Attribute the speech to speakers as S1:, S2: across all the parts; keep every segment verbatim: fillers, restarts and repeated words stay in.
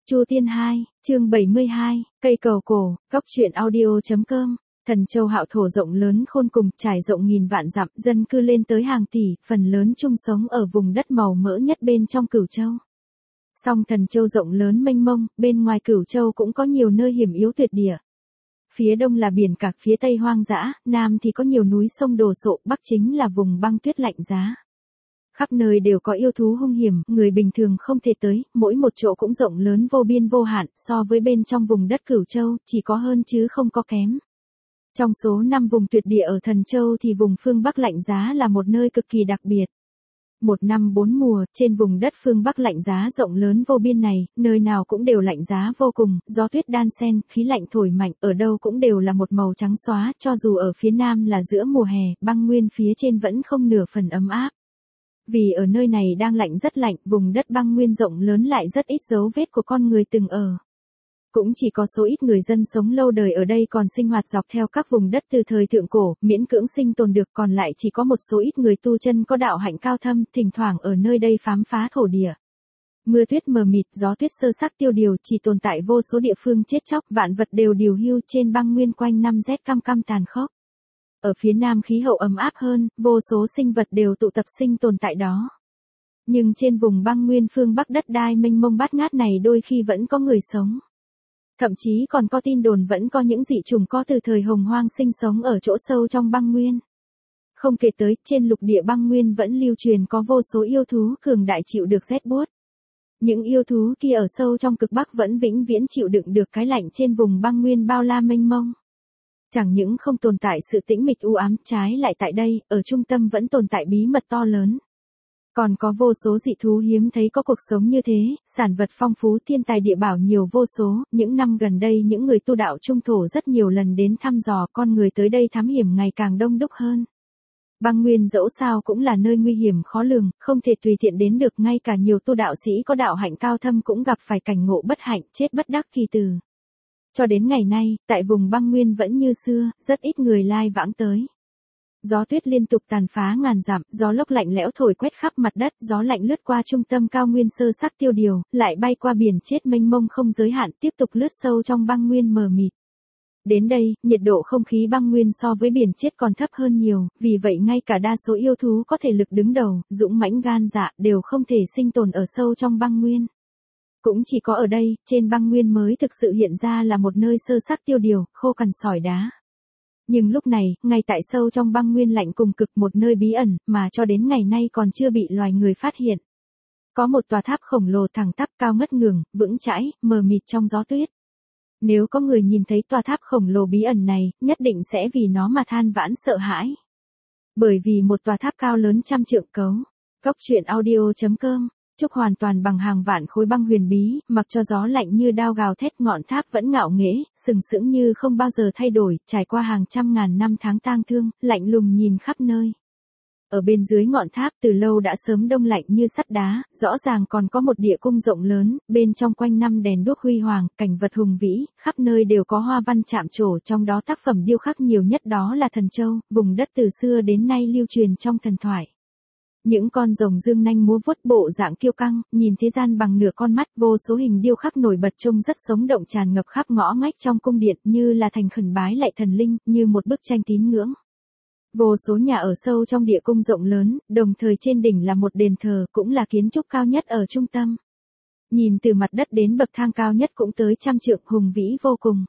S1: Chu Tiên hai, chương bảy mươi hai, cây cầu cổ, góc truyện audio.com. Thần châu hạo thổ rộng lớn khôn cùng, trải rộng nghìn vạn dặm, dân cư lên tới hàng tỷ, phần lớn chung sống ở vùng đất màu mỡ nhất bên trong Cửu Châu. Song Thần Châu rộng lớn mênh mông, bên ngoài Cửu Châu cũng có nhiều nơi hiểm yếu tuyệt địa. Phía đông là biển cả, phía tây hoang dã, nam thì có nhiều núi sông đồ sộ, bắc chính là vùng băng tuyết lạnh giá. Khắp nơi đều có yêu thú hung hiểm, người bình thường không thể tới, mỗi một chỗ cũng rộng lớn vô biên vô hạn, so với bên trong vùng đất Cửu Châu, chỉ có hơn chứ không có kém. Trong số năm vùng tuyệt địa ở Thần Châu thì vùng phương Bắc lạnh giá là một nơi cực kỳ đặc biệt. Một năm bốn mùa, trên vùng đất phương Bắc lạnh giá rộng lớn vô biên này, nơi nào cũng đều lạnh giá vô cùng, gió tuyết đan xen, khí lạnh thổi mạnh, ở đâu cũng đều là một màu trắng xóa, cho dù ở phía nam là giữa mùa hè, băng nguyên phía trên vẫn không nửa phần ấm áp. Vì ở nơi này đang lạnh rất lạnh, vùng đất băng nguyên rộng lớn lại rất ít dấu vết của con người từng ở. Cũng chỉ có số ít người dân sống lâu đời ở đây còn sinh hoạt dọc theo các vùng đất từ thời thượng cổ, miễn cưỡng sinh tồn được, còn lại chỉ có một số ít người tu chân có đạo hạnh cao thâm, thỉnh thoảng ở nơi đây khám phá thổ địa. Mưa tuyết mờ mịt, gió tuyết sơ sắc tiêu điều, chỉ tồn tại vô số địa phương chết chóc, vạn vật đều điều hưu, trên băng nguyên quanh năm rét căm căm tàn khốc. Ở phía nam khí hậu ấm áp hơn, vô số sinh vật đều tụ tập sinh tồn tại đó. Nhưng trên vùng băng nguyên phương Bắc đất đai mênh mông bát ngát này đôi khi vẫn có người sống. Thậm chí còn có tin đồn vẫn có những dị chủng có từ thời hồng hoang sinh sống ở chỗ sâu trong băng nguyên. Không kể tới, trên lục địa băng nguyên vẫn lưu truyền có vô số yêu thú cường đại chịu được rét buốt. Những yêu thú kia ở sâu trong cực Bắc vẫn vĩnh viễn chịu đựng được cái lạnh trên vùng băng nguyên bao la mênh mông. Chẳng những không tồn tại sự tĩnh mịch u ám, trái lại tại đây, ở trung tâm vẫn tồn tại bí mật to lớn. Còn có vô số dị thú hiếm thấy có cuộc sống như thế, sản vật phong phú, thiên tài địa bảo nhiều vô số, những năm gần đây những người tu đạo trung thổ rất nhiều lần đến thăm dò, con người tới đây thám hiểm ngày càng đông đúc hơn. Băng nguyên dẫu sao cũng là nơi nguy hiểm khó lường, không thể tùy tiện đến được, ngay cả nhiều tu đạo sĩ có đạo hạnh cao thâm cũng gặp phải cảnh ngộ bất hạnh, chết bất đắc kỳ từ. Cho đến ngày nay, tại vùng băng nguyên vẫn như xưa, rất ít người lai vãng tới. Gió tuyết liên tục tàn phá ngàn dặm, gió lốc lạnh lẽo thổi quét khắp mặt đất, gió lạnh lướt qua trung tâm cao nguyên sơ sắc tiêu điều, lại bay qua biển chết mênh mông không giới hạn, tiếp tục lướt sâu trong băng nguyên mờ mịt. Đến đây, nhiệt độ không khí băng nguyên so với biển chết còn thấp hơn nhiều, vì vậy ngay cả đa số yêu thú có thể lực đứng đầu, dũng mãnh gan dạ, đều không thể sinh tồn ở sâu trong băng nguyên. Cũng chỉ có ở đây, trên băng nguyên mới thực sự hiện ra là một nơi sơ sắc tiêu điều, khô cằn sỏi đá. Nhưng lúc này, ngay tại sâu trong băng nguyên lạnh cùng cực, một nơi bí ẩn, mà cho đến ngày nay còn chưa bị loài người phát hiện. Có một tòa tháp khổng lồ thẳng tắp cao ngất ngường, vững chãi, mờ mịt trong gió tuyết. Nếu có người nhìn thấy tòa tháp khổng lồ bí ẩn này, nhất định sẽ vì nó mà than vãn sợ hãi. Bởi vì một tòa tháp cao lớn trăm trượng cấu. Góc truyện audio.com. Trúc hoàn toàn bằng hàng vạn khối băng huyền bí, mặc cho gió lạnh như đao gào thét, ngọn tháp vẫn ngạo nghễ, sừng sững như không bao giờ thay đổi, trải qua hàng trăm ngàn năm tháng tang thương, lạnh lùng nhìn khắp nơi. Ở bên dưới ngọn tháp từ lâu đã sớm đông lạnh như sắt đá, rõ ràng còn có một địa cung rộng lớn, bên trong quanh năm đèn đuốc huy hoàng, cảnh vật hùng vĩ, khắp nơi đều có hoa văn chạm trổ, trong đó tác phẩm điêu khắc nhiều nhất đó là Thần Châu, vùng đất từ xưa đến nay lưu truyền trong thần thoại. Những con rồng dương nanh múa vuốt, bộ dạng kiêu căng, nhìn thế gian bằng nửa con mắt, vô số hình điêu khắc nổi bật trông rất sống động tràn ngập khắp ngõ ngách trong cung điện, như là thành khẩn bái lạy thần linh, như một bức tranh tín ngưỡng. Vô số nhà ở sâu trong địa cung rộng lớn, đồng thời trên đỉnh là một đền thờ, cũng là kiến trúc cao nhất ở trung tâm. Nhìn từ mặt đất đến bậc thang cao nhất cũng tới trăm trượng, hùng vĩ vô cùng.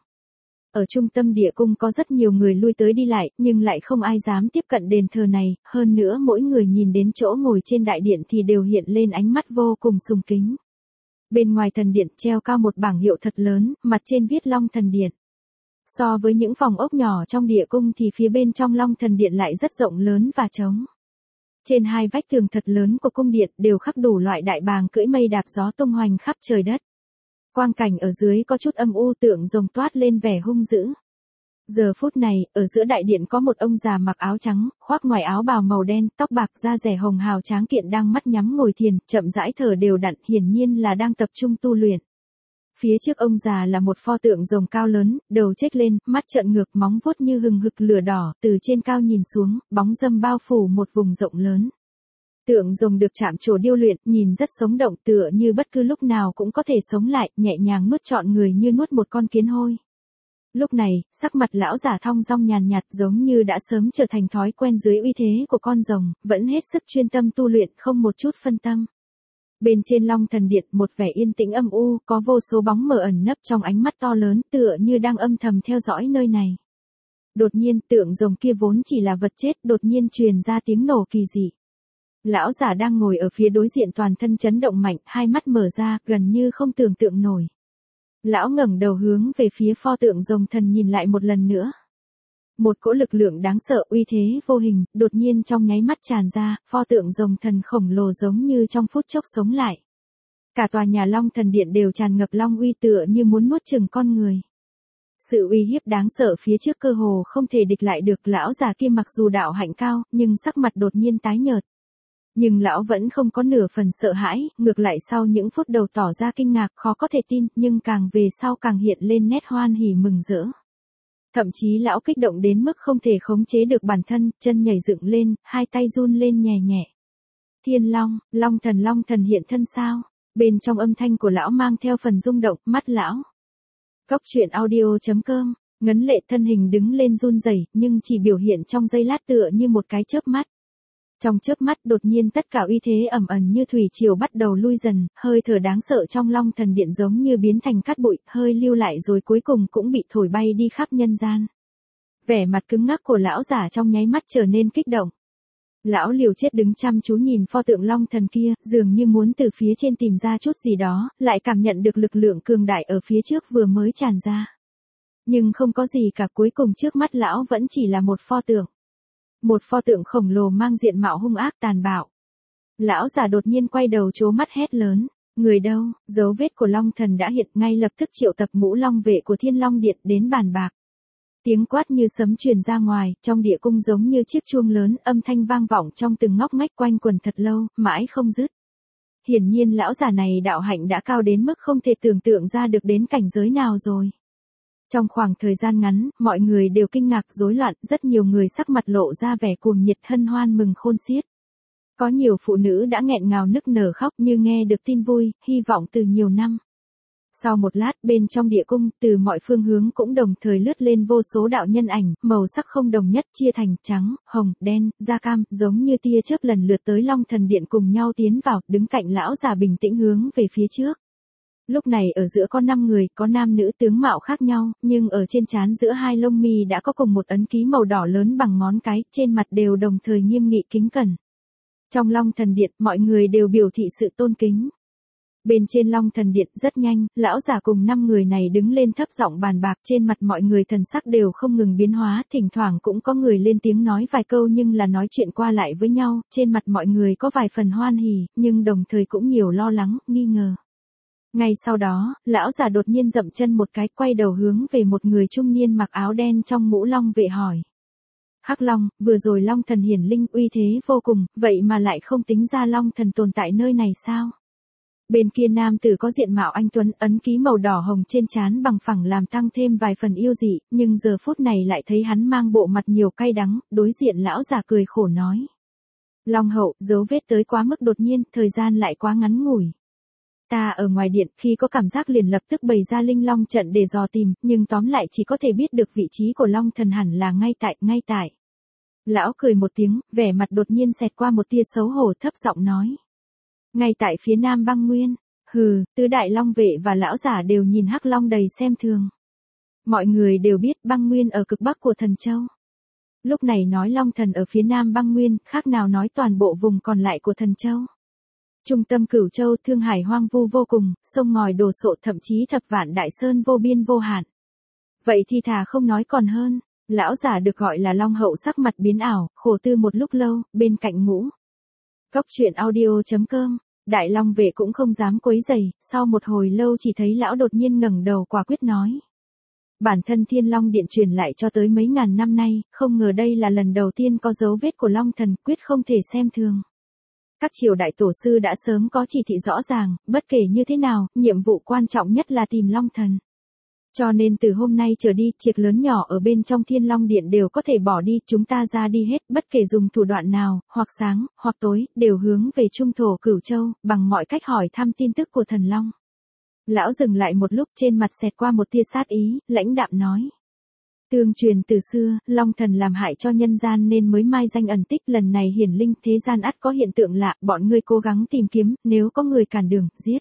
S1: Ở trung tâm địa cung có rất nhiều người lui tới đi lại, nhưng lại không ai dám tiếp cận đền thờ này, hơn nữa mỗi người nhìn đến chỗ ngồi trên đại điện thì đều hiện lên ánh mắt vô cùng sùng kính. Bên ngoài thần điện treo cao một bảng hiệu thật lớn, mặt trên viết Long Thần Điện. So với những phòng ốc nhỏ trong địa cung thì phía bên trong Long Thần Điện lại rất rộng lớn và trống. Trên hai vách tường thật lớn của cung điện đều khắc đủ loại đại bàng cưỡi mây đạp gió tung hoành khắp trời đất. Quang cảnh ở dưới có chút âm u, tượng rồng toát lên vẻ hung dữ. Giờ phút này, ở giữa đại điện có một ông già mặc áo trắng, khoác ngoài áo bào màu đen, tóc bạc, da dẻ hồng hào tráng kiện đang mắt nhắm ngồi thiền, chậm rãi thở đều đặn, hiển nhiên là đang tập trung tu luyện. Phía trước ông già là một pho tượng rồng cao lớn, đầu chếch lên, mắt trợn ngược, móng vuốt như hừng hực lửa đỏ, từ trên cao nhìn xuống, bóng râm bao phủ một vùng rộng lớn. Tượng rồng được chạm trổ điêu luyện, nhìn rất sống động, tựa như bất cứ lúc nào cũng có thể sống lại, nhẹ nhàng nuốt trọn người như nuốt một con kiến hôi. Lúc này, sắc mặt lão giả thong dong nhàn nhạt giống như đã sớm trở thành thói quen dưới uy thế của con rồng, vẫn hết sức chuyên tâm tu luyện không một chút phân tâm. Bên trên Long Thần Điện một vẻ yên tĩnh âm u, có vô số bóng mờ ẩn nấp trong ánh mắt to lớn tựa như đang âm thầm theo dõi nơi này. Đột nhiên tượng rồng kia vốn chỉ là vật chết đột nhiên truyền ra tiếng nổ kỳ dị. Lão giả đang ngồi ở phía đối diện toàn thân chấn động mạnh, hai mắt mở ra, gần như không tưởng tượng nổi. Lão ngẩng đầu hướng về phía pho tượng rồng thần nhìn lại một lần nữa. Một cỗ lực lượng đáng sợ uy thế vô hình, đột nhiên trong nháy mắt tràn ra, pho tượng rồng thần khổng lồ giống như trong phút chốc sống lại. Cả tòa nhà Long Thần Điện đều tràn ngập long uy tựa như muốn nuốt chửng con người. Sự uy hiếp đáng sợ phía trước cơ hồ không thể địch lại được, lão già kia mặc dù đạo hạnh cao, nhưng sắc mặt đột nhiên tái nhợt. Nhưng lão vẫn không có nửa phần sợ hãi, ngược lại sau những phút đầu tỏ ra kinh ngạc khó có thể tin, nhưng càng về sau càng hiện lên nét hoan hỉ mừng rỡ. Thậm chí lão kích động đến mức không thể khống chế được bản thân, chân nhảy dựng lên, hai tay run lên nhẹ nhẹ. Thiên Long, Long Thần Long Thần hiện thân sao? Bên trong âm thanh của lão mang theo phần rung động, mắt lão. Góc truyện audio chấm com, ngấn lệ thân hình đứng lên run rẩy, nhưng chỉ biểu hiện trong giây lát tựa như một cái chớp mắt. Trong chớp mắt đột nhiên tất cả uy thế ẩm ẩn như thủy triều bắt đầu lui dần, hơi thở đáng sợ trong Long Thần Điện giống như biến thành cát bụi, hơi lưu lại rồi cuối cùng cũng bị thổi bay đi khắp nhân gian. Vẻ mặt cứng ngắc của lão giả trong nháy mắt trở nên kích động. Lão liều chết đứng chăm chú nhìn pho tượng Long Thần kia, dường như muốn từ phía trên tìm ra chút gì đó, lại cảm nhận được lực lượng cường đại ở phía trước vừa mới tràn ra. Nhưng không có gì cả, cuối cùng trước mắt lão vẫn chỉ là một pho tượng. Một pho tượng khổng lồ mang diện mạo hung ác tàn bạo. Lão già đột nhiên quay đầu trố mắt hét lớn, người đâu? Dấu vết của Long Thần đã hiện, ngay lập tức triệu tập ngũ long vệ của Thiên Long Điện đến bàn bạc. Tiếng quát như sấm truyền ra ngoài, trong địa cung giống như chiếc chuông lớn, âm thanh vang vọng trong từng ngóc ngách quanh quần thật lâu, mãi không dứt. Hiển nhiên lão già này đạo hạnh đã cao đến mức không thể tưởng tượng ra được đến cảnh giới nào rồi. Trong khoảng thời gian ngắn, mọi người đều kinh ngạc rối loạn, rất nhiều người sắc mặt lộ ra vẻ cuồng nhiệt hân hoan mừng khôn xiết. Có nhiều phụ nữ đã nghẹn ngào nức nở khóc như nghe được tin vui, hy vọng từ nhiều năm. Sau một lát bên trong địa cung, từ mọi phương hướng cũng đồng thời lướt lên vô số đạo nhân ảnh, màu sắc không đồng nhất chia thành trắng, hồng, đen, da cam, giống như tia chớp lần lượt tới Long Thần Điện cùng nhau tiến vào, đứng cạnh lão già bình tĩnh hướng về phía trước. Lúc này ở giữa có năm người, có nam nữ tướng mạo khác nhau, nhưng ở trên trán giữa hai lông mi đã có cùng một ấn ký màu đỏ lớn bằng ngón cái, trên mặt đều đồng thời nghiêm nghị kính cẩn. Trong Long Thần Điện, mọi người đều biểu thị sự tôn kính. Bên trên Long Thần Điện rất nhanh, lão giả cùng năm người này đứng lên thấp giọng bàn bạc, trên mặt mọi người thần sắc đều không ngừng biến hóa, thỉnh thoảng cũng có người lên tiếng nói vài câu nhưng là nói chuyện qua lại với nhau, trên mặt mọi người có vài phần hoan hỉ, nhưng đồng thời cũng nhiều lo lắng, nghi ngờ. Ngay sau đó, lão già đột nhiên dậm chân một cái, quay đầu hướng về một người trung niên mặc áo đen trong mũ long vệ hỏi. Hắc Long, vừa rồi Long Thần hiển linh uy thế vô cùng, vậy mà lại không tính ra Long Thần tồn tại nơi này sao? Bên kia nam tử có diện mạo anh tuấn, ấn ký màu đỏ hồng trên trán bằng phẳng làm tăng thêm vài phần yêu dị, nhưng giờ phút này lại thấy hắn mang bộ mặt nhiều cay đắng, đối diện lão già cười khổ nói. Long hậu, dấu vết tới quá mức đột nhiên, thời gian lại quá ngắn ngủi. Ta ở ngoài điện, khi có cảm giác liền lập tức bày ra linh long trận để dò tìm, nhưng tóm lại chỉ có thể biết được vị trí của Long Thần hẳn là ngay tại, ngay tại. Lão cười một tiếng, vẻ mặt đột nhiên xẹt qua một tia xấu hổ, thấp giọng nói. Ngay tại phía nam băng nguyên, hừ, tứ đại long vệ và lão giả đều nhìn Hắc Long đầy xem thường. Mọi người đều biết băng nguyên ở cực bắc của Thần Châu. Lúc này nói Long Thần ở phía nam băng nguyên, khác nào nói toàn bộ vùng còn lại của Thần Châu. Trung tâm Cửu Châu, Thương Hải hoang vu vô cùng, sông ngòi đồ sộ, thậm chí thập vạn đại sơn vô biên vô hạn. Vậy thì thà không nói còn hơn. Lão giả được gọi là Long hậu sắc mặt biến ảo, khổ tư một lúc lâu, bên cạnh ngũ. Góc truyện audio chấm com, Đại Long vệ cũng không dám quấy rầy, sau một hồi lâu chỉ thấy lão đột nhiên ngẩng đầu quả quyết nói. Bản thân Thiên Long Điện truyền lại cho tới mấy ngàn năm nay, không ngờ đây là lần đầu tiên có dấu vết của Long Thần, quyết không thể xem thường. Các triều đại tổ sư đã sớm có chỉ thị rõ ràng, bất kể như thế nào, nhiệm vụ quan trọng nhất là tìm Long Thần. Cho nên từ hôm nay trở đi, chiếc lớn nhỏ ở bên trong Thiên Long Điện đều có thể bỏ đi, chúng ta ra đi hết, bất kể dùng thủ đoạn nào, hoặc sáng, hoặc tối, đều hướng về trung thổ Cửu Châu, bằng mọi cách hỏi thăm tin tức của Thần Long. Lão dừng lại một lúc, trên mặt xẹt qua một tia sát ý, lãnh đạm nói. Tương truyền từ xưa, Long Thần làm hại cho nhân gian nên mới mai danh ẩn tích, lần này hiển linh thế gian ắt có hiện tượng lạ, bọn ngươi cố gắng tìm kiếm, nếu có người cản đường, giết.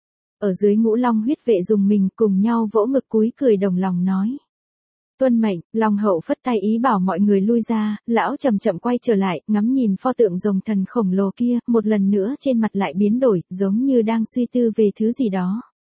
S1: Ở dưới Ngũ Long huyết vệ dùng mình cùng nhau vỗ ngực cúi cười đồng lòng nói. Tuân mệnh, Long Hậu phất tay ý bảo mọi người lui ra, lão chậm chậm quay trở lại, ngắm nhìn pho tượng rồng thần khổng lồ kia, một lần nữa trên mặt lại biến đổi, giống như đang suy tư về thứ gì đó.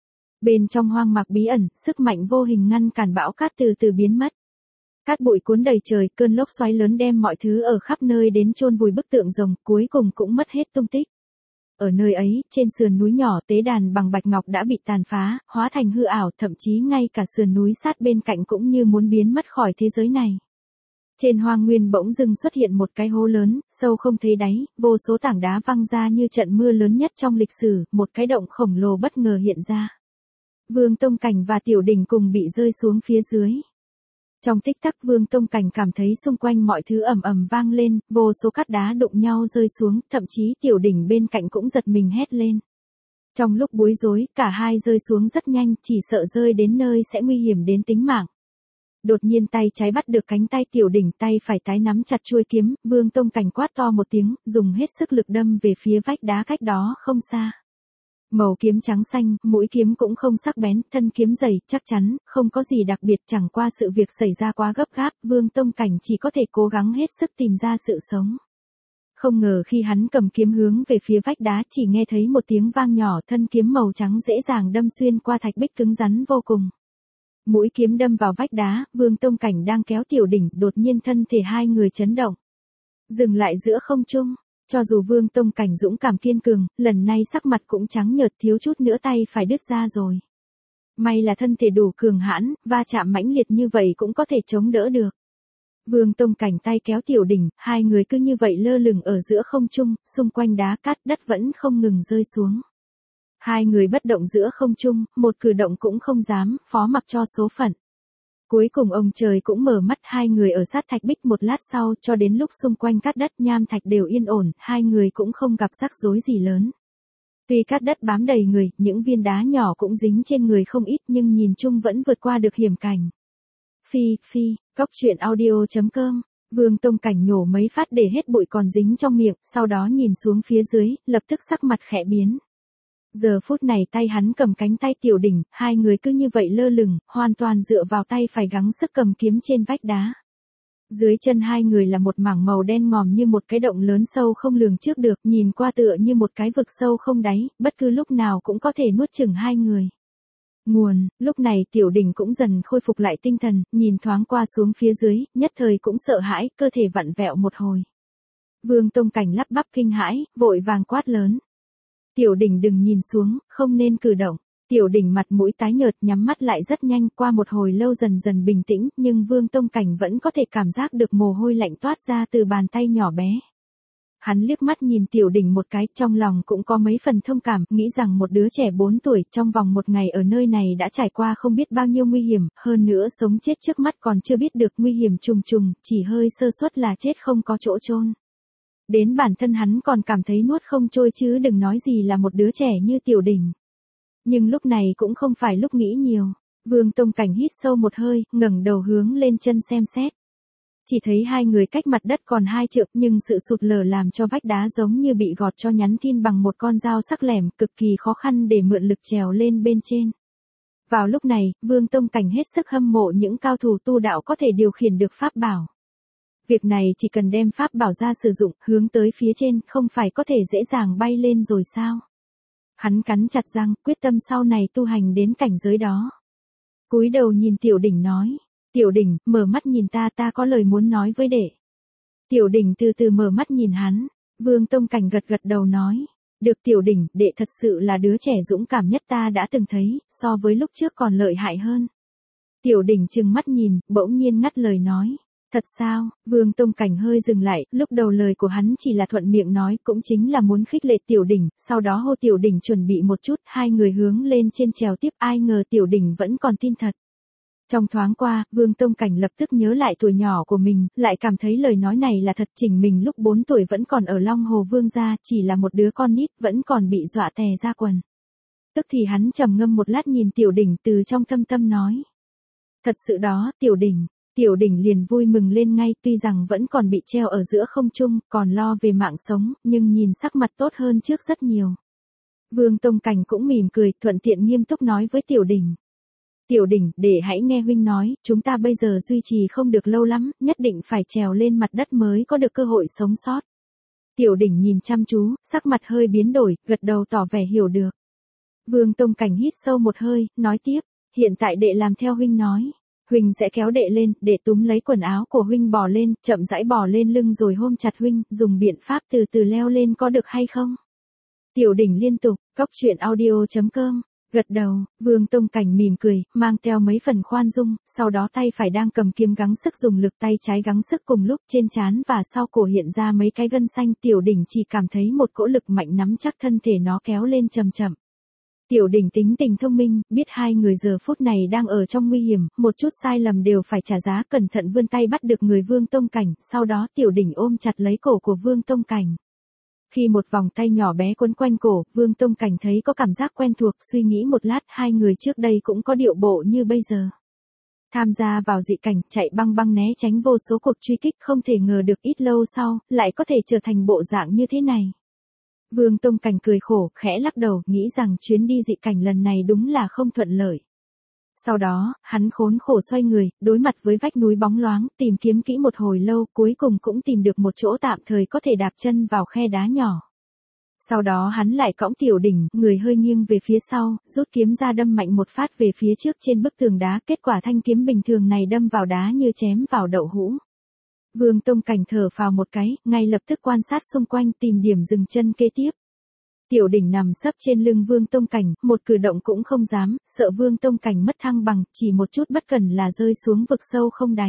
S1: Bên trong hoang mạc bí ẩn, sức mạnh vô hình ngăn cản bão cát từ từ biến mất. Cát bụi cuốn đầy trời, cơn lốc xoáy lớn đem mọi thứ ở khắp nơi đến chôn vùi bức tượng rồng, cuối cùng cũng mất hết tung tích. Ở nơi ấy, trên sườn núi nhỏ tế đàn bằng bạch ngọc đã bị tàn phá, hóa thành hư ảo, thậm chí ngay cả sườn núi sát bên cạnh cũng như muốn biến mất khỏi thế giới này. Trên hoang nguyên bỗng dưng xuất hiện một cái hố lớn, sâu không thấy đáy, vô số tảng đá văng ra như trận mưa lớn nhất trong lịch sử, một cái động khổng lồ bất ngờ hiện ra. Vương Tông Cảnh và Tiểu Đỉnh cùng bị rơi xuống phía dưới. Trong tích tắc Vương Tông Cảnh cảm thấy xung quanh mọi thứ ầm ầm vang lên, vô số cát đá đụng nhau rơi xuống, thậm chí Tiểu Đỉnh bên cạnh cũng giật mình hét lên. Trong lúc bối rối, cả hai rơi xuống rất nhanh, chỉ sợ rơi đến nơi sẽ nguy hiểm đến tính mạng. Đột nhiên tay trái bắt được cánh tay Tiểu Đỉnh, tay phải tái nắm chặt chuôi kiếm, Vương Tông Cảnh quát to một tiếng, dùng hết sức lực đâm về phía vách đá cách đó không xa. Màu kiếm trắng xanh, mũi kiếm cũng không sắc bén, thân kiếm dày, chắc chắn, không có gì đặc biệt, chẳng qua sự việc xảy ra quá gấp gáp, Vương Tông Cảnh chỉ có thể cố gắng hết sức tìm ra sự sống. Không ngờ khi hắn cầm kiếm hướng về phía vách đá, chỉ nghe thấy một tiếng vang nhỏ, thân kiếm màu trắng dễ dàng đâm xuyên qua thạch bích cứng rắn vô cùng. Mũi kiếm đâm vào vách đá, Vương Tông Cảnh đang kéo Tiểu Đỉnh, đột nhiên thân thể hai người chấn động. Dừng lại giữa không trung. Cho dù Vương Tông Cảnh dũng cảm kiên cường, lần này sắc mặt cũng trắng nhợt, thiếu chút nữa tay phải đứt ra rồi. May là thân thể đủ cường hãn, va chạm mãnh liệt như vậy cũng có thể chống đỡ được. Vương Tông Cảnh tay kéo Tiểu Đỉnh, hai người cứ như vậy lơ lửng ở giữa không trung, xung quanh đá cát đất vẫn không ngừng rơi xuống. Hai người bất động giữa không trung, một cử động cũng không dám, phó mặc cho số phận. Cuối cùng ông trời cũng mở mắt, hai người ở sát thạch bích một lát sau, cho đến lúc xung quanh cát đất nham thạch đều yên ổn, hai người cũng không gặp rắc rối gì lớn. Tuy cát đất bám đầy người, những viên đá nhỏ cũng dính trên người không ít nhưng nhìn chung vẫn vượt qua được hiểm cảnh. Phi, phi, góc truyện audio chấm com, Vương Tông Cảnh nhổ mấy phát để hết bụi còn dính trong miệng, sau đó nhìn xuống phía dưới, lập tức sắc mặt khẽ biến. Giờ phút này tay hắn cầm cánh tay Tiểu Đỉnh, hai người cứ như vậy lơ lửng, hoàn toàn dựa vào tay phải gắng sức cầm kiếm trên vách đá. Dưới chân hai người là một mảng màu đen ngòm như một cái động lớn sâu không lường trước được, nhìn qua tựa như một cái vực sâu không đáy, bất cứ lúc nào cũng có thể nuốt chửng hai người. Nguồn, lúc này Tiểu Đỉnh cũng dần khôi phục lại tinh thần, nhìn thoáng qua xuống phía dưới, nhất thời cũng sợ hãi, cơ thể vặn vẹo một hồi. Vương Tông Cảnh lắp bắp kinh hãi, vội vàng quát lớn. Tiểu Đỉnh đừng nhìn xuống, không nên cử động. Tiểu Đỉnh mặt mũi tái nhợt, nhắm mắt lại rất nhanh, qua một hồi lâu dần dần bình tĩnh, nhưng Vương Tông Cảnh vẫn có thể cảm giác được mồ hôi lạnh toát ra từ bàn tay nhỏ bé. Hắn liếc mắt nhìn Tiểu Đỉnh một cái, trong lòng cũng có mấy phần thông cảm, nghĩ rằng một đứa trẻ bốn tuổi trong vòng một ngày ở nơi này đã trải qua không biết bao nhiêu nguy hiểm, hơn nữa sống chết trước mắt còn chưa biết được nguy hiểm trùng trùng, chỉ hơi sơ suất là chết không có chỗ chôn. Đến bản thân hắn còn cảm thấy nuốt không trôi chứ đừng nói gì là một đứa trẻ như Tiểu Đỉnh. Nhưng lúc này cũng không phải lúc nghĩ nhiều. Vương Tông Cảnh hít sâu một hơi, ngẩng đầu hướng lên chân xem xét. Chỉ thấy hai người cách mặt đất còn hai trượng, nhưng sự sụt lở làm cho vách đá giống như bị gọt cho nhắn tin bằng một con dao sắc lẻm, cực kỳ khó khăn để mượn lực trèo lên bên trên. Vào lúc này, Vương Tông Cảnh hết sức hâm mộ những cao thủ tu đạo có thể điều khiển được pháp bảo. Việc này chỉ cần đem pháp bảo ra sử dụng, hướng tới phía trên, không phải có thể dễ dàng bay lên rồi sao? Hắn cắn chặt răng, quyết tâm sau này tu hành đến cảnh giới đó. Cúi đầu nhìn Tiểu Đỉnh nói, Tiểu Đỉnh, mở mắt nhìn ta, ta có lời muốn nói với đệ. Tiểu Đỉnh từ từ mở mắt nhìn hắn, Vương Tông Cảnh gật gật đầu nói, được Tiểu Đỉnh, đệ thật sự là đứa trẻ dũng cảm nhất ta đã từng thấy, so với lúc trước còn lợi hại hơn. Tiểu Đỉnh trừng mắt nhìn, bỗng nhiên ngắt lời nói. Thật sao? Vương Tông Cảnh hơi dừng lại, lúc đầu lời của hắn chỉ là thuận miệng nói, cũng chính là muốn khích lệ Tiểu Đỉnh, sau đó hô Tiểu Đỉnh chuẩn bị một chút, hai người hướng lên trên trèo tiếp, ai ngờ Tiểu Đỉnh vẫn còn tin thật. Trong thoáng qua, Vương Tông Cảnh lập tức nhớ lại tuổi nhỏ của mình, lại cảm thấy lời nói này là thật. Chỉnh mình lúc bốn tuổi vẫn còn ở Long Hồ Vương gia, chỉ là một đứa con nít, vẫn còn bị dọa tè ra quần. Tức thì hắn trầm ngâm một lát nhìn Tiểu Đỉnh từ trong thâm tâm nói. Thật sự đó, Tiểu Đỉnh. Tiểu Đỉnh liền vui mừng lên ngay, tuy rằng vẫn còn bị treo ở giữa không trung, còn lo về mạng sống, nhưng nhìn sắc mặt tốt hơn trước rất nhiều. Vương Tông Cảnh cũng mỉm cười, thuận tiện nghiêm túc nói với Tiểu Đỉnh. Tiểu Đỉnh, để hãy nghe huynh nói, chúng ta bây giờ duy trì không được lâu lắm, nhất định phải trèo lên mặt đất mới có được cơ hội sống sót. Tiểu Đỉnh nhìn chăm chú, sắc mặt hơi biến đổi, gật đầu tỏ vẻ hiểu được. Vương Tông Cảnh hít sâu một hơi, nói tiếp, hiện tại đệ làm theo huynh nói. Huynh sẽ kéo đệ lên, đệ túm lấy quần áo của huynh bò lên, chậm rãi bò lên lưng rồi ôm chặt huynh, dùng biện pháp từ từ leo lên có được hay không? Tiểu Đỉnh liên tục, cốc truyện audio chấm com, gật đầu, Vương Tông Cảnh mỉm cười, mang theo mấy phần khoan dung, sau đó tay phải đang cầm kiếm gắng sức dùng lực, tay trái gắng sức cùng lúc, trên trán và sau cổ hiện ra mấy cái gân xanh. Tiểu Đỉnh chỉ cảm thấy một cỗ lực mạnh nắm chắc thân thể nó kéo lên chậm chậm. Tiểu Đỉnh tính tình thông minh, biết hai người giờ phút này đang ở trong nguy hiểm, một chút sai lầm đều phải trả giá, cẩn thận vươn tay bắt được người Vương Tông Cảnh, sau đó Tiểu Đỉnh ôm chặt lấy cổ của Vương Tông Cảnh. Khi một vòng tay nhỏ bé quấn quanh cổ, Vương Tông Cảnh thấy có cảm giác quen thuộc, suy nghĩ một lát, hai người trước đây cũng có điệu bộ như bây giờ. Tham gia vào dị cảnh, chạy băng băng né tránh vô số cuộc truy kích, không thể ngờ được ít lâu sau, lại có thể trở thành bộ dạng như thế này. Vương Tông Cảnh cười khổ, khẽ lắc đầu, nghĩ rằng chuyến đi dị cảnh lần này đúng là không thuận lợi. Sau đó, hắn khốn khổ xoay người, đối mặt với vách núi bóng loáng, tìm kiếm kỹ một hồi lâu, cuối cùng cũng tìm được một chỗ tạm thời có thể đạp chân vào khe đá nhỏ. Sau đó hắn lại cõng Tiểu Đỉnh, người hơi nghiêng về phía sau, rút kiếm ra đâm mạnh một phát về phía trước trên bức tường đá, kết quả thanh kiếm bình thường này đâm vào đá như chém vào đậu hũ. Vương Tông Cảnh thở phào một cái, ngay lập tức quan sát xung quanh tìm điểm dừng chân kế tiếp. Tiểu Đỉnh nằm sấp trên lưng Vương Tông Cảnh, một cử động cũng không dám, sợ Vương Tông Cảnh mất thăng bằng, chỉ một chút bất cẩn là rơi xuống vực sâu không đáy.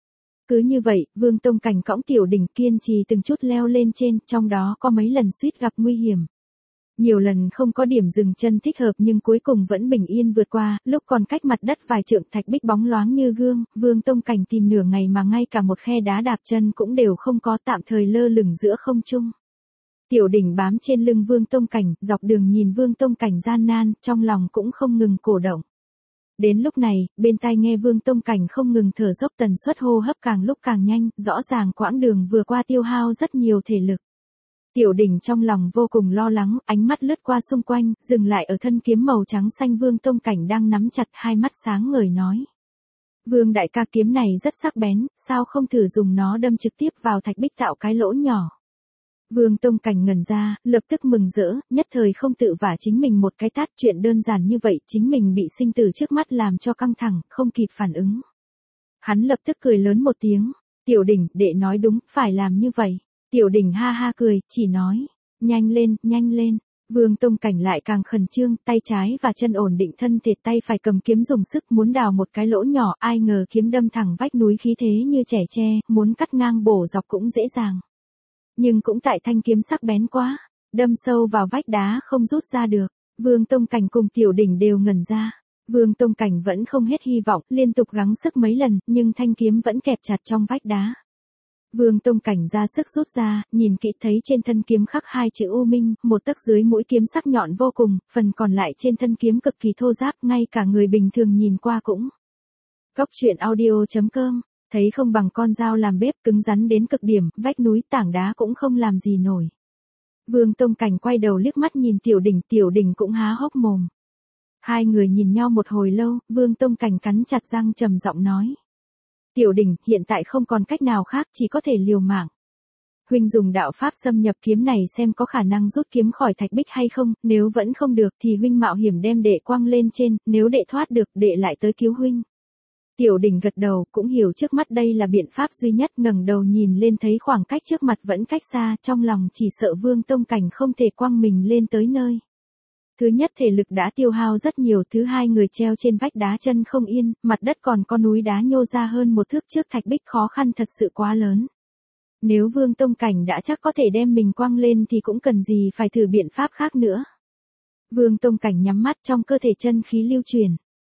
S1: Cứ như vậy, Vương Tông Cảnh cõng Tiểu Đỉnh kiên trì từng chút leo lên trên, trong đó có mấy lần suýt gặp nguy hiểm. Nhiều lần không có điểm dừng chân thích hợp nhưng cuối cùng vẫn bình yên vượt qua, lúc còn cách mặt đất vài trượng, thạch bích bóng loáng như gương, Vương Tông Cảnh tìm nửa ngày mà ngay cả một khe đá đạp chân cũng đều không có, tạm thời lơ lửng giữa không trung. Tiểu Đỉnh bám trên lưng Vương Tông Cảnh, dọc đường nhìn Vương Tông Cảnh gian nan, trong lòng cũng không ngừng cổ động. Đến lúc này, bên tai nghe Vương Tông Cảnh không ngừng thở dốc, tần suất hô hấp càng lúc càng nhanh, rõ ràng quãng đường vừa qua tiêu hao rất nhiều thể lực. Tiểu Đỉnh trong lòng vô cùng lo lắng, ánh mắt lướt qua xung quanh, dừng lại ở thân kiếm màu trắng xanh Vương Tông Cảnh đang nắm chặt, hai mắt sáng ngời nói. Vương đại ca, kiếm này rất sắc bén, sao không thử dùng nó đâm trực tiếp vào thạch bích tạo cái lỗ nhỏ. Vương Tông Cảnh ngẩn ra, lập tức mừng rỡ, nhất thời không tự vả chính mình một cái tát, chuyện đơn giản như vậy, chính mình bị sinh tử trước mắt làm cho căng thẳng, không kịp phản ứng. Hắn lập tức cười lớn một tiếng, Tiểu Đỉnh, đệ nói đúng, phải làm như vậy. Tiểu Đỉnh ha ha cười, chỉ nói, nhanh lên, nhanh lên. Vương Tông Cảnh lại càng khẩn trương, tay trái và chân ổn định thân thể, tay phải cầm kiếm dùng sức muốn đào một cái lỗ nhỏ, ai ngờ kiếm đâm thẳng vách núi khí thế như trẻ tre, muốn cắt ngang bổ dọc cũng dễ dàng. Nhưng cũng tại thanh kiếm sắc bén quá, đâm sâu vào vách đá không rút ra được. Vương Tông Cảnh cùng Tiểu Đỉnh đều ngẩn ra. Vương Tông Cảnh vẫn không hết hy vọng, liên tục gắng sức mấy lần, nhưng thanh kiếm vẫn kẹp chặt trong vách đá. Vương Tông Cảnh ra sức rút ra, nhìn kỹ thấy trên thân kiếm khắc hai chữ U Minh, một tấc dưới mũi kiếm sắc nhọn vô cùng, phần còn lại trên thân kiếm cực kỳ thô ráp, ngay cả người bình thường nhìn qua cũng. Cốc truyện audio chấm com, thấy không bằng con dao làm bếp, cứng rắn đến cực điểm, vách núi tảng đá cũng không làm gì nổi. Vương Tông Cảnh quay đầu liếc mắt nhìn Tiểu Đỉnh, Tiểu Đỉnh cũng há hốc mồm. Hai người nhìn nhau một hồi lâu, Vương Tông Cảnh cắn chặt răng trầm giọng nói. Tiểu Đỉnh, hiện tại không còn cách nào khác, chỉ có thể liều mạng. Huynh dùng đạo pháp xâm nhập kiếm này xem có khả năng rút kiếm khỏi thạch bích hay không, nếu vẫn không được thì huynh mạo hiểm đem đệ quăng lên trên, nếu đệ thoát được, đệ lại tới cứu huynh. Tiểu Đỉnh gật đầu, cũng hiểu trước mắt đây là biện pháp duy nhất, ngẩng đầu nhìn lên thấy khoảng cách trước mặt vẫn cách xa, trong lòng chỉ sợ Vương Tông Cảnh không thể quăng mình lên tới nơi. Thứ nhất thể lực đã tiêu hao rất nhiều, thứ hai người treo trên vách đá chân không yên, mặt đất còn có núi đá nhô ra hơn một thước trước thạch bích, khó khăn thật sự quá lớn. Nếu Vương Tông Cảnh đã chắc có thể đem mình quăng lên thì cũng cần gì phải thử biện pháp khác nữa. Vương Tông Cảnh nhắm mắt, trong cơ thể chân khí lưu truyền.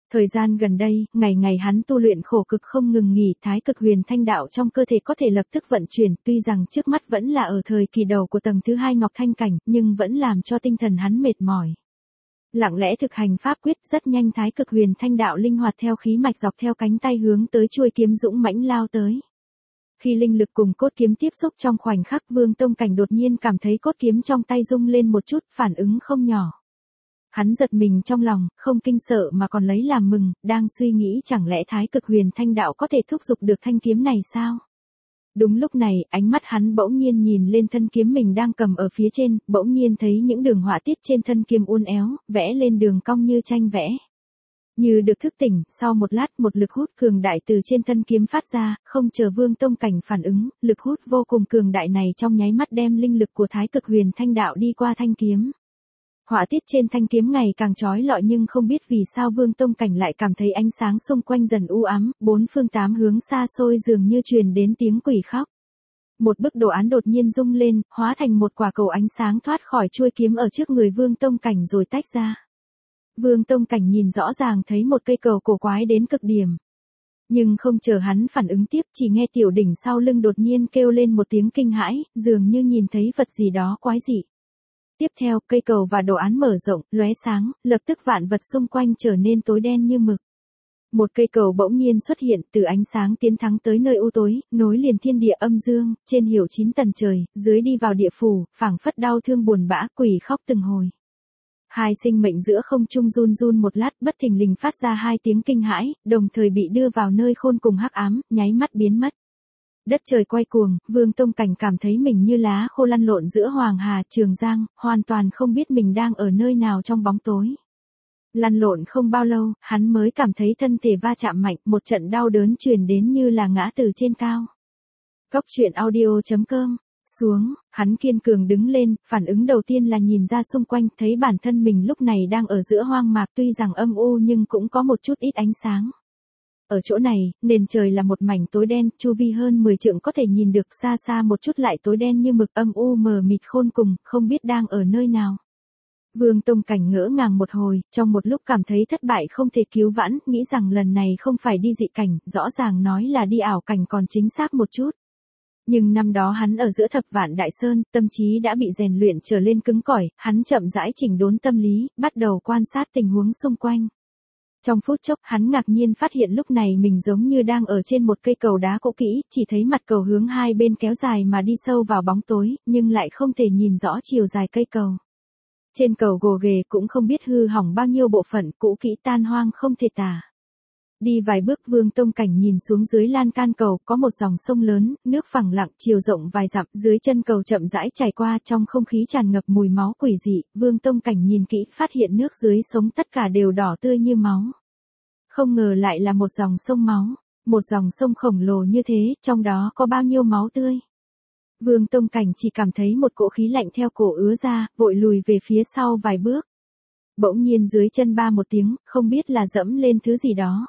S1: Thời gian gần đây, ngày ngày hắn tu luyện khổ cực không ngừng nghỉ, thái cực huyền thanh đạo trong cơ thể có thể lập tức vận chuyển, tuy rằng trước mắt vẫn là ở thời kỳ đầu của tầng thứ hai ngọc thanh cảnh, nhưng vẫn làm cho tinh thần hắn mệt mỏi. Lặng lẽ thực hành pháp quyết, rất nhanh thái cực huyền thanh đạo linh hoạt theo khí mạch dọc theo cánh tay hướng tới chuôi kiếm dũng mãnh lao tới. Khi linh lực cùng cốt kiếm tiếp xúc trong khoảnh khắc, Vương Tông Cảnh đột nhiên cảm thấy cốt kiếm trong tay rung lên một chút, phản ứng không nhỏ. Hắn giật mình trong lòng, không kinh sợ mà còn lấy làm mừng, đang suy nghĩ chẳng lẽ thái cực huyền thanh đạo có thể thúc giục được thanh kiếm này sao? Đúng lúc này, ánh mắt hắn bỗng nhiên nhìn lên thân kiếm mình đang cầm ở phía trên, bỗng nhiên thấy những đường họa tiết trên thân kiếm uốn éo, vẽ lên đường cong như tranh vẽ. Như được thức tỉnh, sau một lát một lực hút cường đại từ trên thân kiếm phát ra, không chờ Vương Tông Cảnh phản ứng, lực hút vô cùng cường đại này trong nháy mắt đem linh lực của thái cực huyền thanh đạo đi qua thanh kiếm. Họa tiết trên thanh kiếm ngày càng chói lọi nhưng không biết vì sao Vương Tông Cảnh lại cảm thấy ánh sáng xung quanh dần u ám, bốn phương tám hướng xa xôi dường như truyền đến tiếng quỷ khóc. Một bức đồ án đột nhiên rung lên, hóa thành một quả cầu ánh sáng thoát khỏi chuôi kiếm ở trước người Vương Tông Cảnh rồi tách ra. Vương Tông Cảnh nhìn rõ ràng thấy một cây cầu cổ quái đến cực điểm. Nhưng không chờ hắn phản ứng tiếp, chỉ nghe Tiểu Đỉnh sau lưng đột nhiên kêu lên một tiếng kinh hãi, dường như nhìn thấy vật gì đó quái dị. Tiếp theo, cây cầu và đồ án mở rộng, lóe sáng, lập tức vạn vật xung quanh trở nên tối đen như mực. Một cây cầu bỗng nhiên xuất hiện, từ ánh sáng tiến thắng tới nơi u tối, nối liền thiên địa âm dương, trên hiểu chín tầng trời, dưới đi vào địa phủ, phảng phất đau thương buồn bã, quỷ khóc từng hồi. Hai sinh mệnh giữa không trung run run một lát, bất thình lình phát ra hai tiếng kinh hãi, đồng thời bị đưa vào nơi khôn cùng hắc ám, nháy mắt biến mất. Đất trời quay cuồng, Vương Tông Cảnh cảm thấy mình như lá khô lăn lộn giữa Hoàng Hà, Trường Giang, hoàn toàn không biết mình đang ở nơi nào trong bóng tối. Lăn lộn không bao lâu, hắn mới cảm thấy thân thể va chạm mạnh, một trận đau đớn truyền đến như là ngã từ trên cao. Góc truyện audio chấm com. Xuống, hắn kiên cường đứng lên, phản ứng đầu tiên là nhìn ra xung quanh, thấy bản thân mình lúc này đang ở giữa hoang mạc, tuy rằng âm u nhưng cũng có một chút ít ánh sáng. Ở chỗ này, nền trời là một mảnh tối đen, chu vi hơn mười trượng có thể nhìn được, xa xa một chút lại tối đen như mực, âm u mờ mịt khôn cùng, không biết đang ở nơi nào. Vương Tông Cảnh ngỡ ngàng một hồi, trong một lúc cảm thấy thất bại không thể cứu vãn, nghĩ rằng lần này không phải đi dị cảnh, rõ ràng nói là đi ảo cảnh còn chính xác một chút. Nhưng năm đó hắn ở giữa thập vạn đại sơn, tâm trí đã bị rèn luyện trở lên cứng cỏi, hắn chậm rãi chỉnh đốn tâm lý, bắt đầu quan sát tình huống xung quanh. Trong phút chốc, hắn ngạc nhiên phát hiện lúc này mình giống như đang ở trên một cây cầu đá cũ kỹ, chỉ thấy mặt cầu hướng hai bên kéo dài mà đi sâu vào bóng tối, nhưng lại không thể nhìn rõ chiều dài cây cầu. Trên cầu gồ ghề cũng không biết hư hỏng bao nhiêu bộ phận, cũ kỹ tan hoang không thể tả. Đi vài bước, Vương Tông Cảnh nhìn xuống dưới lan can cầu, có một dòng sông lớn, nước phẳng lặng, chiều rộng vài dặm, dưới chân cầu chậm rãi chảy qua, trong không khí tràn ngập mùi máu quỷ dị. Vương Tông Cảnh nhìn kỹ, phát hiện nước dưới sông tất cả đều đỏ tươi như máu. Không ngờ lại là một dòng sông máu, một dòng sông khổng lồ như thế, trong đó có bao nhiêu máu tươi. Vương Tông Cảnh chỉ cảm thấy một cỗ khí lạnh theo cổ ứa ra, vội lùi về phía sau vài bước. Bỗng nhiên dưới chân ba một tiếng, không biết là dẫm lên thứ gì đó.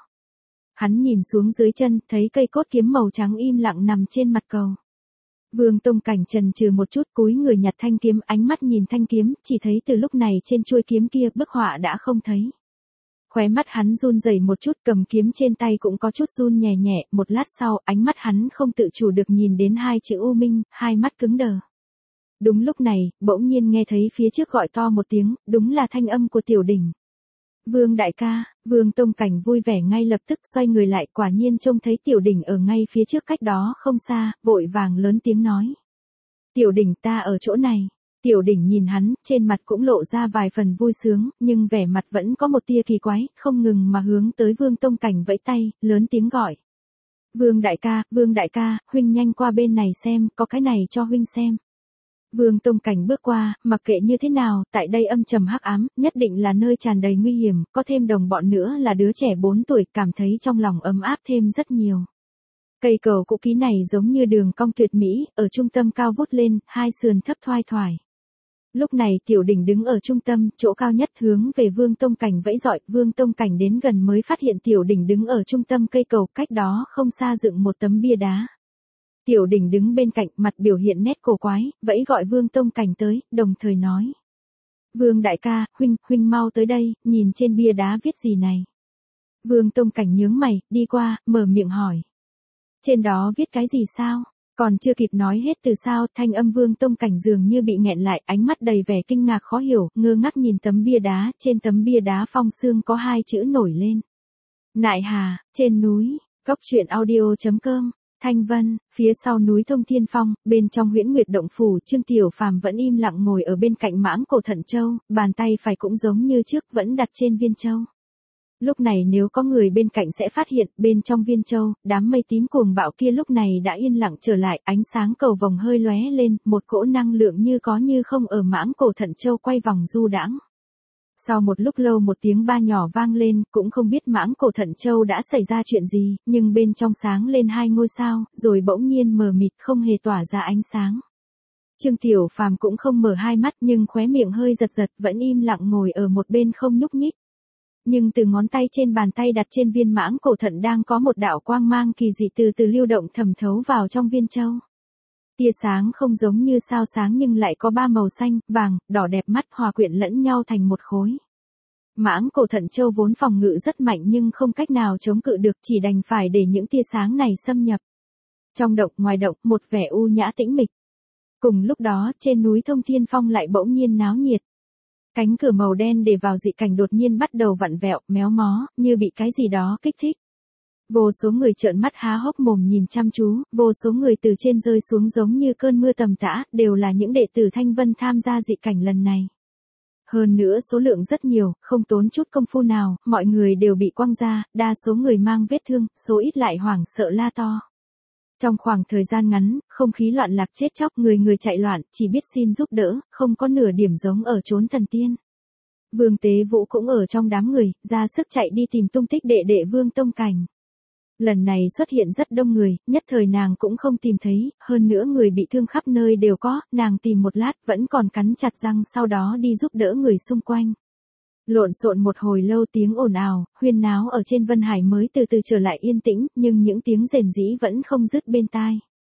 S1: Hắn nhìn xuống dưới chân, thấy cây cốt kiếm màu trắng im lặng nằm trên mặt cầu. Vương Tông Cảnh chần chừ một chút, cúi người nhặt thanh kiếm, ánh mắt nhìn thanh kiếm, chỉ thấy từ lúc này trên chuôi kiếm kia bức họa đã không thấy. Khóe mắt hắn run rẩy một chút, cầm kiếm trên tay cũng có chút run nhẹ nhẹ, một lát sau, ánh mắt hắn không tự chủ được nhìn đến hai chữ U Minh, hai mắt cứng đờ. Đúng lúc này, bỗng nhiên nghe thấy phía trước gọi to một tiếng, đúng là thanh âm của Tiểu Đỉnh. Vương đại ca, Vương Tông Cảnh vui vẻ ngay lập tức xoay người lại, quả nhiên trông thấy Tiểu Đỉnh ở ngay phía trước cách đó không xa, vội vàng lớn tiếng nói. Tiểu Đỉnh, ta ở chỗ này. Tiểu Đỉnh nhìn hắn, trên mặt cũng lộ ra vài phần vui sướng, nhưng vẻ mặt vẫn có một tia kỳ quái, không ngừng mà hướng tới Vương Tông Cảnh vẫy tay, lớn tiếng gọi. Vương đại ca, Vương đại ca, huynh nhanh qua bên này xem, có cái này cho huynh xem. Vương Tông Cảnh bước qua, mặc kệ như thế nào, tại đây âm trầm hắc ám, nhất định là nơi tràn đầy nguy hiểm, có thêm đồng bọn nữa là đứa trẻ bốn tuổi, cảm thấy trong lòng ấm áp thêm rất nhiều. Cây cầu cũ kỹ này giống như đường cong tuyệt mỹ, ở trung tâm cao vút lên, hai sườn thấp thoai thoải. Lúc này Tiểu Đỉnh đứng ở trung tâm, chỗ cao nhất hướng về Vương Tông Cảnh vẫy dọi, Vương Tông Cảnh đến gần mới phát hiện Tiểu Đỉnh đứng ở trung tâm cây cầu, cách đó không xa dựng một tấm bia đá. Tiểu Đỉnh đứng bên cạnh, mặt biểu hiện nét cổ quái, vẫy gọi Vương Tông Cảnh tới, đồng thời nói. Vương đại ca, huynh, huynh mau tới đây, nhìn trên bia đá viết gì này. Vương Tông Cảnh nhướng mày, đi qua, mở miệng hỏi. Trên đó viết cái gì sao? Còn chưa kịp nói hết từ sao, thanh âm Vương Tông Cảnh dường như bị nghẹn lại, ánh mắt đầy vẻ kinh ngạc khó hiểu, ngơ ngác nhìn tấm bia đá, trên tấm bia đá phong sương có hai chữ nổi lên. Nại Hà, trên núi, Cốc truyện audio chấm com. Thanh Vân, phía sau núi Thông Thiên Phong, bên trong Huyễn Nguyệt Động Phủ, Trương Tiểu Phàm vẫn im lặng ngồi ở bên cạnh mãng cổ thận châu, bàn tay phải cũng giống như trước vẫn đặt trên viên châu. Lúc này nếu có người bên cạnh sẽ phát hiện, bên trong viên châu, đám mây tím cuồng bạo kia lúc này đã yên lặng trở lại, ánh sáng cầu vồng hơi lóe lên, một cỗ năng lượng như có như không ở mãng cổ thận châu quay vòng du đãng. Sau một lúc lâu một tiếng ba nhỏ vang lên, cũng không biết mãng cổ thận châu đã xảy ra chuyện gì, nhưng bên trong sáng lên hai ngôi sao, rồi bỗng nhiên mờ mịt không hề tỏa ra ánh sáng. Trương Tiểu Phàm cũng không mở hai mắt nhưng khóe miệng hơi giật giật, vẫn im lặng ngồi ở một bên không nhúc nhích. Nhưng từ ngón tay trên bàn tay đặt trên viên mãng cổ thận đang có một đạo quang mang kỳ dị từ từ lưu động thẩm thấu vào trong viên châu. Tia sáng không giống như sao sáng nhưng lại có ba màu xanh, vàng, đỏ đẹp mắt hòa quyện lẫn nhau thành một khối. Mãng cổ thận châu vốn phòng ngự rất mạnh nhưng không cách nào chống cự được, chỉ đành phải để những tia sáng này xâm nhập. Trong động ngoài động, một vẻ u nhã tĩnh mịch. Cùng lúc đó, trên núi Thông Thiên Phong lại bỗng nhiên náo nhiệt. Cánh cửa màu đen để vào dị cảnh đột nhiên bắt đầu vặn vẹo, méo mó, như bị cái gì đó kích thích. Vô số người trợn mắt há hốc mồm nhìn chăm chú, vô số người từ trên rơi xuống giống như cơn mưa tầm tã, đều là những đệ tử Thanh Vân tham gia dị cảnh lần này. Hơn nữa số lượng rất nhiều, không tốn chút công phu nào, mọi người đều bị quăng ra, đa số người mang vết thương, số ít lại hoảng sợ la to. Trong khoảng thời gian ngắn, không khí loạn lạc chết chóc, người người chạy loạn, chỉ biết xin giúp đỡ, không có nửa điểm giống ở chốn thần tiên. Vương Tế Vũ cũng ở trong đám người, ra sức chạy đi tìm tung tích đệ đệ Vương Tông Cảnh. Lần này xuất hiện rất đông người, nhất thời nàng cũng không tìm thấy, hơn nữa người bị thương khắp nơi đều có, nàng tìm một lát vẫn còn cắn chặt răng sau đó đi giúp đỡ người xung quanh. Lộn xộn một hồi lâu tiếng ồn ào, huyên náo ở trên Vân Hải mới từ từ trở lại yên tĩnh, nhưng những tiếng rền rĩ vẫn không dứt bên tai.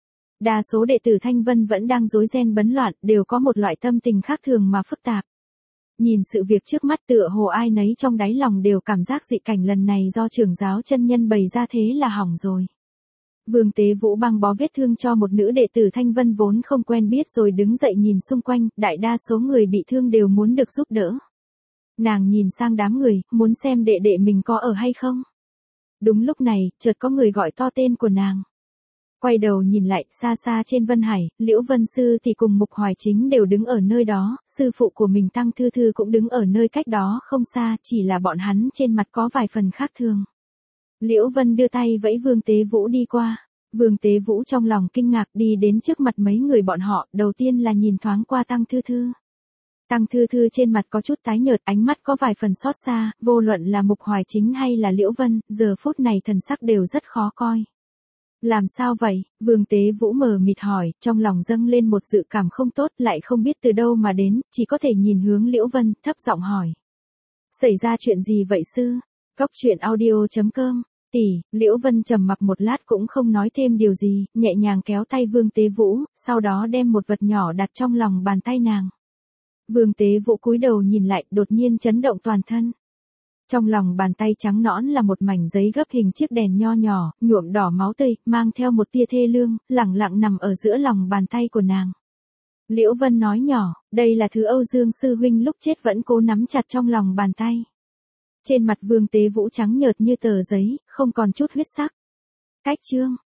S1: Đa số đệ tử Thanh Vân vẫn đang rối ren bấn loạn, đều có một loại tâm tình khác thường mà phức tạp. Nhìn sự việc trước mắt tựa hồ ai nấy trong đáy lòng đều cảm giác dị cảnh lần này do trưởng giáo chân nhân bày ra thế là hỏng rồi. Vương Tế Vũ băng bó vết thương cho một nữ đệ tử Thanh Vân vốn không quen biết rồi đứng dậy nhìn xung quanh, đại đa số người bị thương đều muốn được giúp đỡ. Nàng nhìn sang đám người, muốn xem đệ đệ mình có ở hay không. Đúng lúc này, chợt có người gọi to tên của nàng. Quay đầu nhìn lại, xa xa trên Vân Hải, Liễu Vân Sư thì cùng Mục Hoài Chính đều đứng ở nơi đó, sư phụ của mình Tăng Thư Thư cũng đứng ở nơi cách đó không xa, chỉ là bọn hắn trên mặt có vài phần khác thường. Liễu Vân đưa tay vẫy Vương Tế Vũ đi qua. Vương Tế Vũ trong lòng kinh ngạc đi đến trước mặt mấy người bọn họ, đầu tiên là nhìn thoáng qua Tăng Thư Thư. Tăng Thư Thư trên mặt có chút tái nhợt, ánh mắt có vài phần xót xa, vô luận là Mục Hoài Chính hay là Liễu Vân, giờ phút này thần sắc đều rất khó coi. Làm sao vậy? Vương Tế Vũ mờ mịt hỏi, trong lòng dâng lên một dự cảm không tốt, lại không biết từ đâu mà đến, chỉ có thể nhìn hướng Liễu Vân, thấp giọng hỏi. Xảy ra chuyện gì vậy sư? Cốc truyện audio chấm com. Tỷ, Liễu Vân trầm mặc một lát cũng không nói thêm điều gì, nhẹ nhàng kéo tay Vương Tế Vũ, sau đó đem một vật nhỏ đặt trong lòng bàn tay nàng. Vương Tế Vũ cúi đầu nhìn lại, đột nhiên chấn động toàn thân. Trong lòng bàn tay trắng nõn là một mảnh giấy gấp hình chiếc đèn nho nhỏ, nhuộm đỏ máu tươi, mang theo một tia thê lương, lẳng lặng nằm ở giữa lòng bàn tay của nàng. Liễu Vân nói nhỏ, đây là thứ Âu Dương sư huynh lúc chết vẫn cố nắm chặt trong lòng bàn tay. Trên mặt Vương Tế Vũ trắng nhợt như tờ giấy, không còn chút huyết sắc. Cách chương.